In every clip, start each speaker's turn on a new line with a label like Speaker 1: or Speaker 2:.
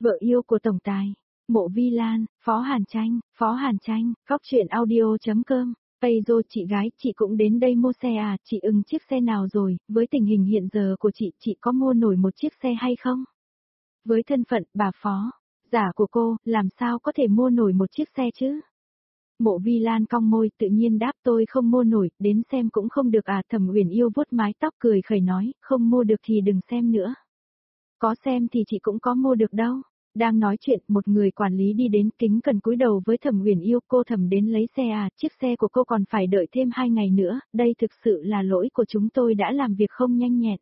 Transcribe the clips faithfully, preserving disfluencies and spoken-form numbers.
Speaker 1: Vợ yêu của tổng tài, Mộ Vi Lan, Phó Hàn Tranh, Phó Hàn Tranh, Cóc truyện audio.com. Ây dô chị gái, chị cũng đến đây mua xe à, chị ưng chiếc xe nào rồi, với tình hình hiện giờ của chị, chị có mua nổi một chiếc xe hay không? Với thân phận bà phó, giả của cô, làm sao có thể mua nổi một chiếc xe chứ? Mộ Vi Lan cong môi, tự nhiên đáp tôi không mua nổi, đến xem cũng không được à. Thẩm Uyển Yêu vuốt mái tóc cười khẩy nói, không mua được thì đừng xem nữa. Có xem thì chị cũng có mua được đâu. Đang nói chuyện, một người quản lý đi đến kính cẩn cúi đầu với Thẩm Uyển Yêu, cô Thẩm đến lấy xe à, chiếc xe của cô còn phải đợi thêm hai ngày nữa, đây thực sự là lỗi của chúng tôi đã làm việc không nhanh nhẹn.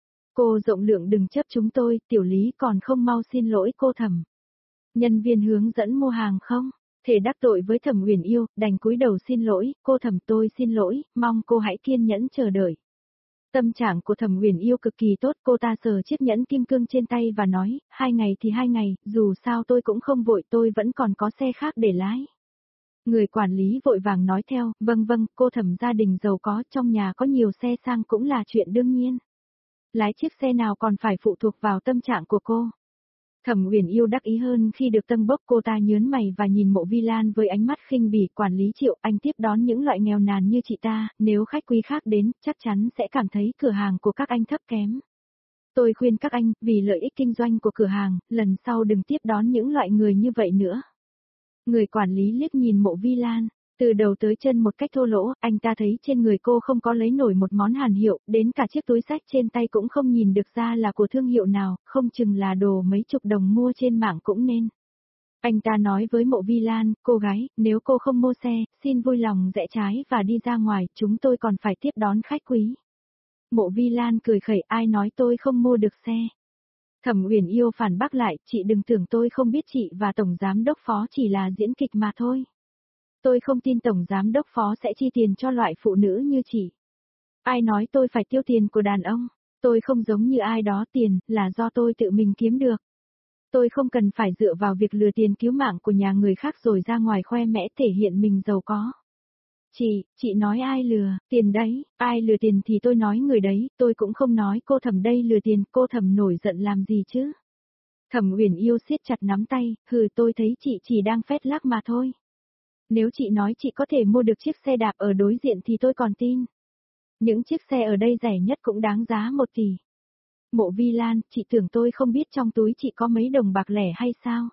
Speaker 1: Cô rộng lượng đừng chấp chúng tôi, tiểu lý còn không mau xin lỗi cô Thẩm. Nhân viên hướng dẫn mua hàng không? Thể đắc tội với Thẩm Uyển Yêu, đành cúi đầu xin lỗi, cô Thẩm tôi xin lỗi, mong cô hãy kiên nhẫn chờ đợi. Tâm trạng của Thẩm Uyển Yêu cực kỳ tốt, cô ta sờ chiếc nhẫn kim cương trên tay và nói, hai ngày thì hai ngày, dù sao tôi cũng không vội, tôi vẫn còn có xe khác để lái. Người quản lý vội vàng nói theo, vâng vâng, cô Thẩm gia đình giàu có, trong nhà có nhiều xe sang cũng là chuyện đương nhiên. Lái chiếc xe nào còn phải phụ thuộc vào tâm trạng của cô. Thẩm Uyển Yêu đắc ý hơn khi được tâng bốc, cô ta nhớn mày và nhìn Mộ Vi Lan với ánh mắt khinh bỉ. Quản lý Triệu, anh tiếp đón những loại nghèo nàn như chị ta, nếu khách quý khác đến, chắc chắn sẽ cảm thấy cửa hàng của các anh thấp kém. Tôi khuyên các anh, vì lợi ích kinh doanh của cửa hàng, lần sau đừng tiếp đón những loại người như vậy nữa. Người quản lý liếc nhìn Mộ Vi Lan, từ đầu tới chân một cách thô lỗ, anh ta thấy trên người cô không có lấy nổi một món hàn hiệu, đến cả chiếc túi xách trên tay cũng không nhìn được ra là của thương hiệu nào, không chừng là đồ mấy chục đồng mua trên mạng cũng nên. Anh ta nói với Mộ Vi Lan, cô gái, nếu cô không mua xe, xin vui lòng rẽ trái và đi ra ngoài, chúng tôi còn phải tiếp đón khách quý. Mộ Vi Lan cười khẩy, ai nói tôi không mua được xe. Thẩm Uyển Yêu phản bác lại, chị đừng tưởng tôi không biết chị và Tổng Giám Đốc Phó chỉ là diễn kịch mà thôi. Tôi không tin Tổng Giám Đốc Phó sẽ chi tiền cho loại phụ nữ như chị. Ai nói tôi phải tiêu tiền của đàn ông, tôi không giống như ai đó, tiền là do tôi tự mình kiếm được. Tôi không cần phải dựa vào việc lừa tiền cứu mạng của nhà người khác rồi ra ngoài khoe mẽ thể hiện mình giàu có. Chị, chị nói ai lừa, tiền đấy, ai lừa tiền thì tôi nói người đấy, tôi cũng không nói cô Thẩm đây lừa tiền, cô Thẩm nổi giận làm gì chứ. Thẩm Uyển Yêu siết chặt nắm tay, hừ tôi thấy chị chỉ đang phét lác mà thôi. Nếu chị nói chị có thể mua được chiếc xe đạp ở đối diện thì tôi còn tin. Những chiếc xe ở đây rẻ nhất cũng đáng giá một tỷ. Mộ Vi Lan, chị tưởng tôi không biết trong túi chị có mấy đồng bạc lẻ hay sao?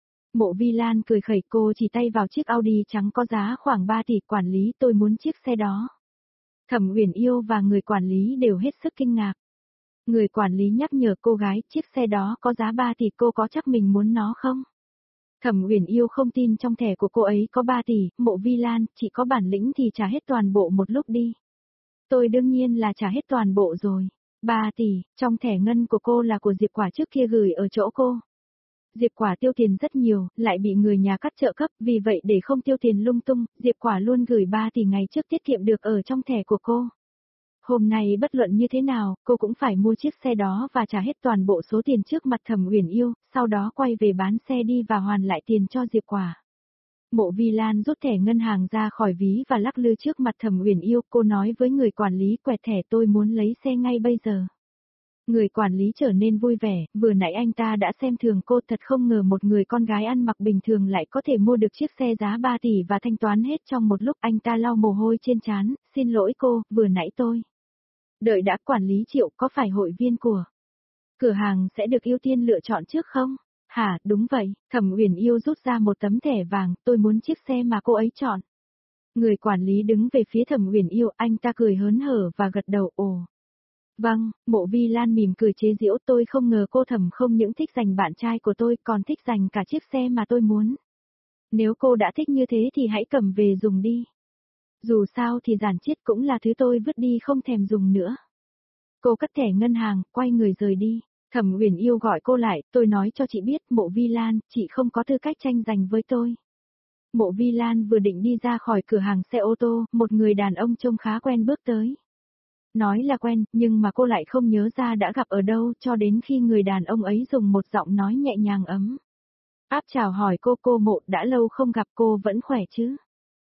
Speaker 1: Mộ Vi Lan cười khẩy, cô chỉ tay vào chiếc Audi trắng có giá khoảng ba tỷ, quản lý tôi muốn chiếc xe đó. Thẩm Uyển Yêu và người quản lý đều hết sức kinh ngạc. Người quản lý nhắc nhở cô gái, chiếc xe đó có giá ba tỷ, cô có chắc mình muốn nó không? Thẩm Uyển Yêu không tin trong thẻ của cô ấy có ba tỷ, Mộ Vi Lan, chị có bản lĩnh thì trả hết toàn bộ một lúc đi. Tôi đương nhiên là trả hết toàn bộ rồi. ba tỷ, trong thẻ ngân của cô là của Diệp Quả trước kia gửi ở chỗ cô. Diệp Quả tiêu tiền rất nhiều, lại bị người nhà cắt trợ cấp, vì vậy để không tiêu tiền lung tung, Diệp Quả luôn gửi ba tỷ ngày trước tiết kiệm được ở trong thẻ của cô. Hôm nay bất luận như thế nào, cô cũng phải mua chiếc xe đó và trả hết toàn bộ số tiền trước mặt Thẩm Uyển Yêu, sau đó quay về bán xe đi và hoàn lại tiền cho Diệp Quả. Mộ Vi Lan rút thẻ ngân hàng ra khỏi ví và lắc lư trước mặt Thẩm Uyển Yêu, cô nói với người quản lý, quẹt thẻ, tôi muốn lấy xe ngay bây giờ. Người quản lý trở nên vui vẻ, vừa nãy anh ta đã xem thường cô, thật không ngờ một người con gái ăn mặc bình thường lại có thể mua được chiếc xe giá ba tỷ và thanh toán hết trong một lúc. Anh ta lau mồ hôi trên trán, xin lỗi cô, vừa nãy tôi. Đợi đã, quản lý Triệu, có phải hội viên của cửa hàng sẽ được ưu tiên lựa chọn trước không? Hả, đúng vậy, Thẩm Uyển Yêu rút ra một tấm thẻ vàng, tôi muốn chiếc xe mà cô ấy chọn. Người quản lý đứng về phía Thẩm Uyển Yêu, anh ta cười hớn hở và gật đầu, ồ. Vâng, Mộ Vi Lan mỉm cười chế giễu, tôi không ngờ cô Thẩm không những thích dành bạn trai của tôi còn thích dành cả chiếc xe mà tôi muốn. Nếu cô đã thích như thế thì hãy cầm về dùng đi. Dù sao thì giản chiết cũng là thứ tôi vứt đi không thèm dùng nữa. Cô cất thẻ ngân hàng, quay người rời đi. Thẩm Uyển Yêu gọi cô lại, tôi nói cho chị biết, Mộ Vi Lan, chị không có tư cách tranh giành với tôi. Mộ Vi Lan vừa định đi ra khỏi cửa hàng xe ô tô, một người đàn ông trông khá quen bước tới. Nói là quen, nhưng mà cô lại không nhớ ra đã gặp ở đâu cho đến khi người đàn ông ấy dùng một giọng nói nhẹ nhàng ấm áp chào hỏi cô, cô Mộ, đã lâu không gặp, cô vẫn khỏe chứ?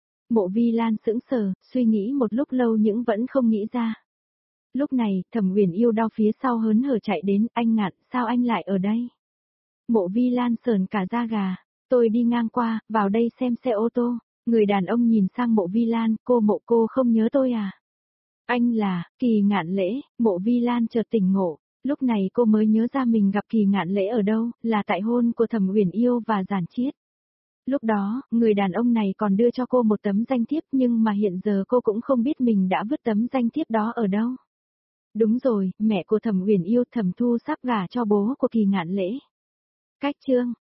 Speaker 1: Mộ Vi Lan sững sờ, suy nghĩ một lúc lâu nhưng vẫn không nghĩ ra. Lúc này, Thẩm Uyển Yêu đau phía sau hớn hở chạy đến, anh Ngạn, sao anh lại ở đây? Mộ Vi Lan sờn cả da gà, tôi đi ngang qua, vào đây xem xe ô tô. Người đàn ông nhìn sang Mộ Vi Lan, cô Mộ cô không nhớ tôi à? Anh là, Kỳ Ngạn Lễ. Mộ Vi Lan chợt tỉnh ngộ, lúc này cô mới nhớ ra mình gặp Kỳ Ngạn Lễ ở đâu, là tại hôn của Thẩm Uyển Yêu và Giản Chiết. Lúc đó, người đàn ông này còn đưa cho cô một tấm danh thiếp nhưng mà hiện giờ cô cũng không biết mình đã vứt tấm danh thiếp đó ở đâu. Đúng rồi, mẹ của Thẩm Uyển Yêu, Thẩm Thu sắp gả cho bố của Kỳ Ngạn Lễ. Cách chương